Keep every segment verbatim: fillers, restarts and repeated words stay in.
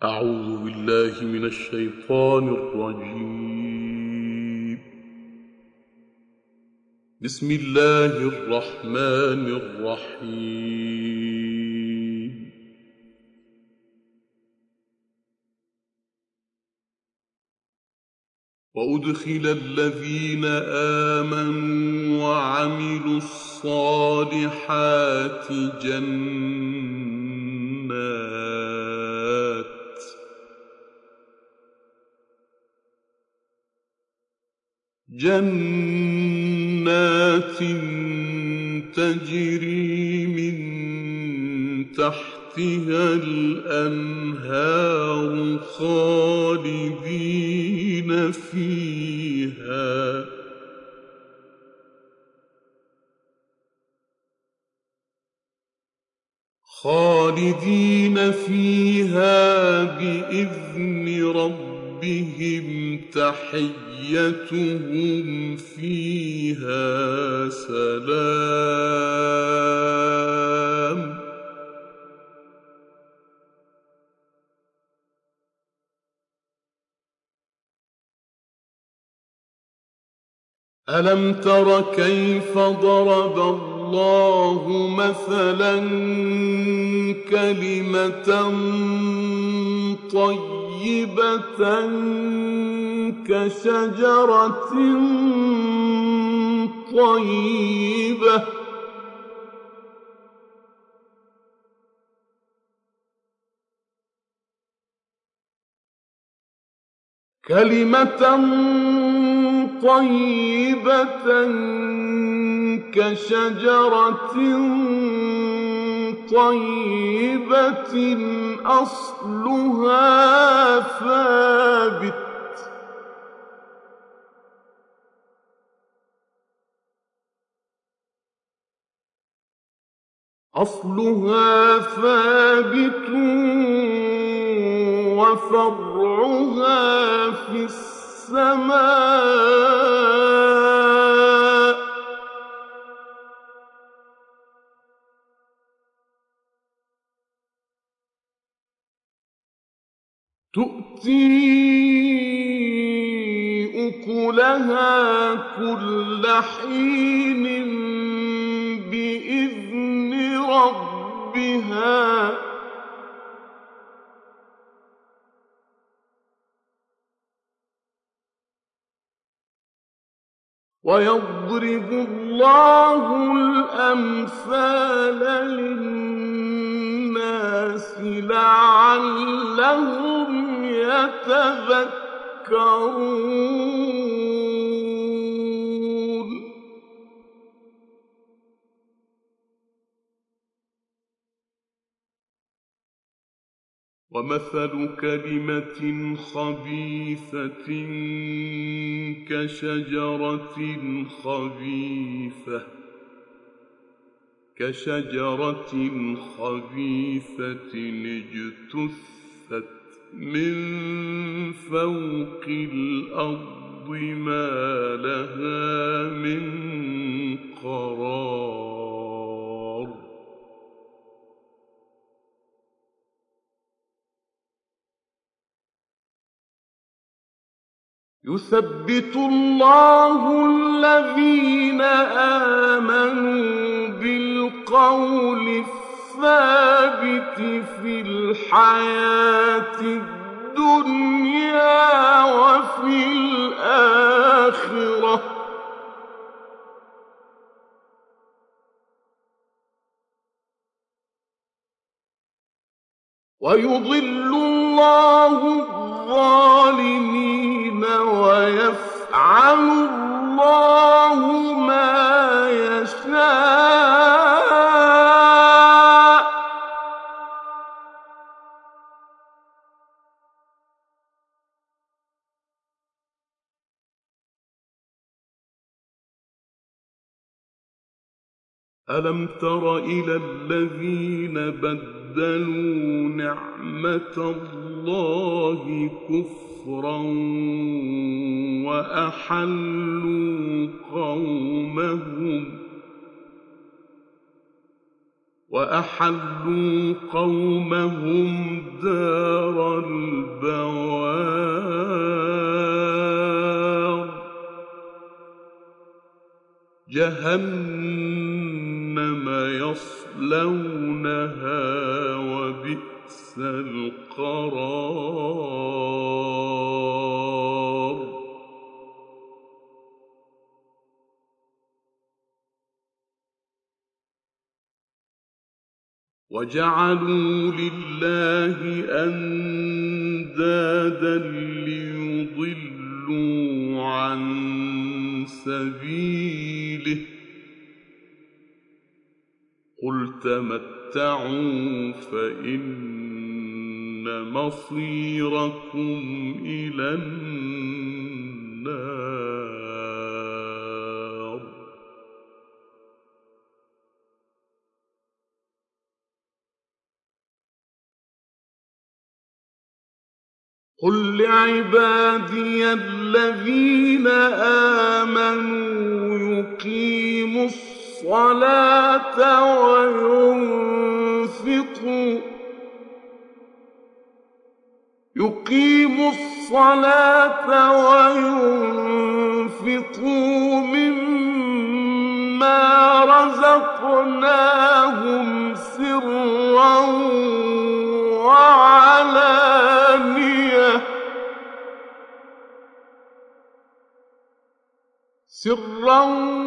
أعوذ بالله من الشيطان الرجيم. بسم الله الرحمن الرحيم. وأدخل الذين آمنوا وعملوا الصالحات جنات جنات تجري من تحتها الأنهار خالدين فيها خالدين فيها بإذن ربهم تحيتهم فيها سلام. ألم تر كيف ضرب الله مثلا كلمة طيبة كشجرة طيبة كلمة طيبة كشجرة طيبة أصلها ثابت أصلها ثابت وفرعها في السماء. تؤتي أكلها كل حين بإذن ربها ويضرب الله الأمثال للناس لعلهم يتذكرون. ومثل كلمة خبيثة كشجرة خبيثة كشجرة خبيثة اجتثت من فوق الأرض ما لها من قرار. يثبت الله الذين آمنوا بالقول الثابت في الحياة الدنيا وفي الآخرة ويضل الله الظالمين ويفعل الله ما يشاء. ألم تر إلى الذين بدلوا نعمة الله كفرا وأحلوا قومهم وأحلوا قومهم دار جهنم يصلونها وبئس القرار وجعلوا لله أندادا ليضلوا عن سبيله قل تمتعوا فإن مصيركم إلى النار قل لعبادي الذين آمنوا يقيموا الصلاة وينفقوا يقيموا الصلاة وينفقوا مما رزقناهم سرا وعلانية سرا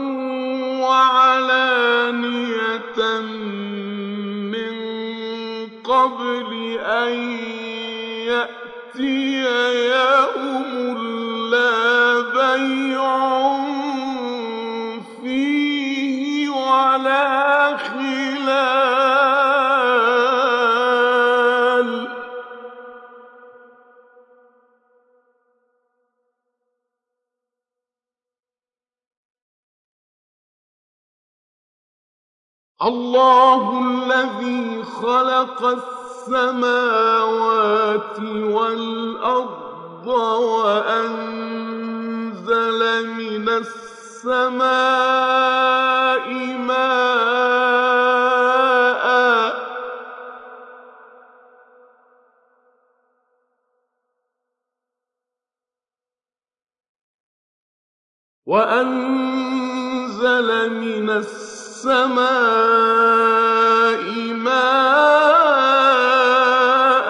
وعلانية من قبل أن يأتي يوم لا بيع فيه ولا خلال الله الذي خلق السماوات والأرض وأنزل من السماء ماء وأنزل من السماء ماء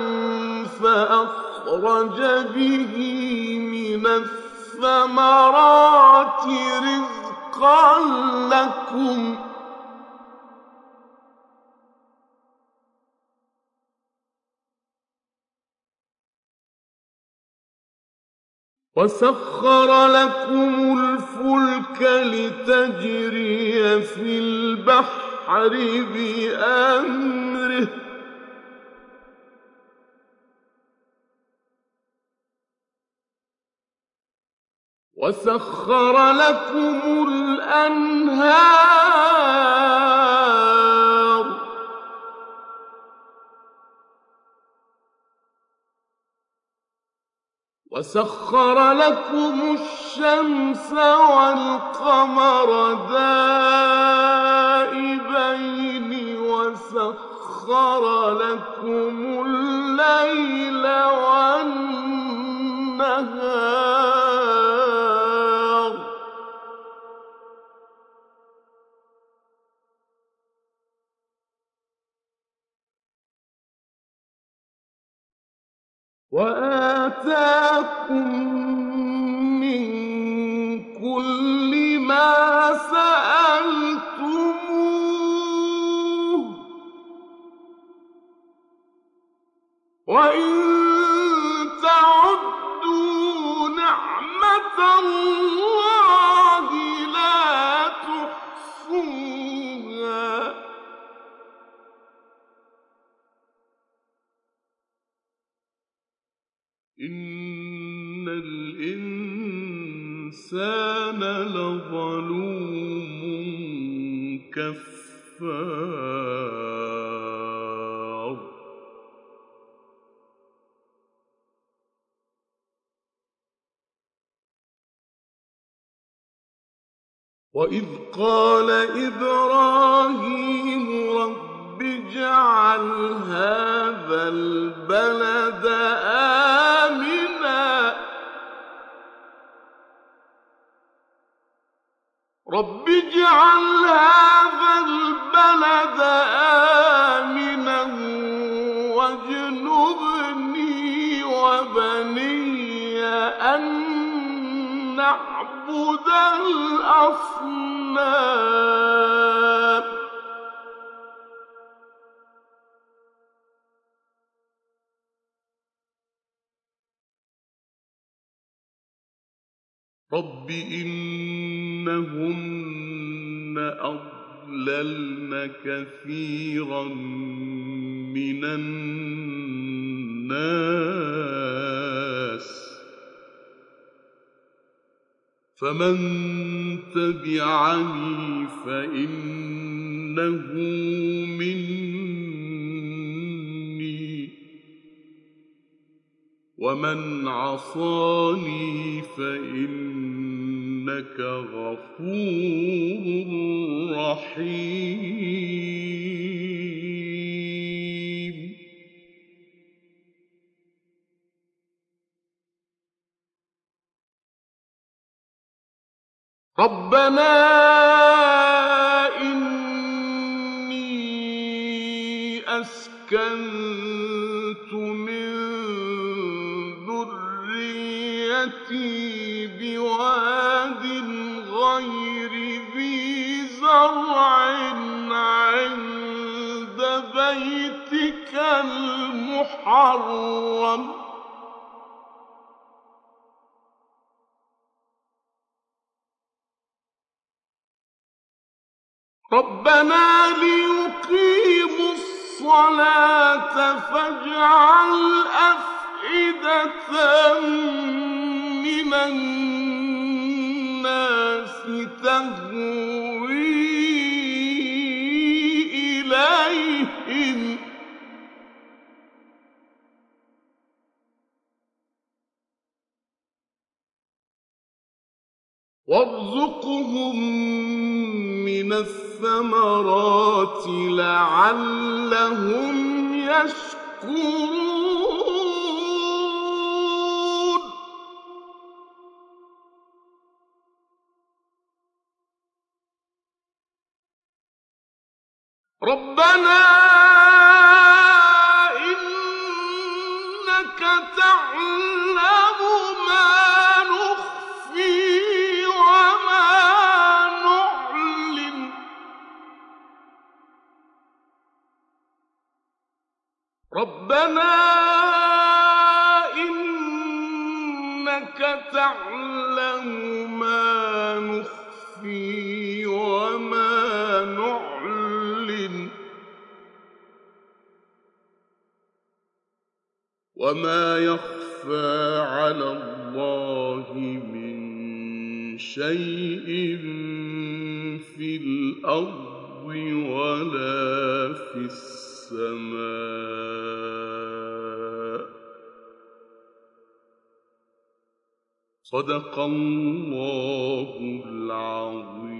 فأخرج به من الثمرات رزقا لكم وسخر لكم الفلك لتجري في البحر بأمره وسخر لكم الأنهار وسخر لكم الشمس والقمر دائبين وسخر لكم الليل والنهار وآتاكم من كل ما سألتموه وإن تعدوا نعمة الله لا تحصوها إن الإنسان لظلوم كفار وإذ قال إبراهيم رب اجعل هذا البلد آمنا رب اجعل هذا البلد آمنا واجنبني وبني أن نعبد الأصنام رب إنهن أضللن كثيرا من الناس فمن تبعني فإنه مني ومن عصاني فإنك غفور رحيم ربنا إني أسكنت من ذريتي بواد غير ذي زرع عند بيتك المحرم ربنا ليقيموا الصلاة فاجعل أفئدة من الناس تهوي إليهم وارزقهم من الثمرات لعلهم يشكرون ربنا إنك تعلم ما نخفي وما نعلن ربنا إنك تعلم ما نخفي وما نعلن وما يخفى على الله من شيء في الأرض ولا في السماء صدق الله العظيم.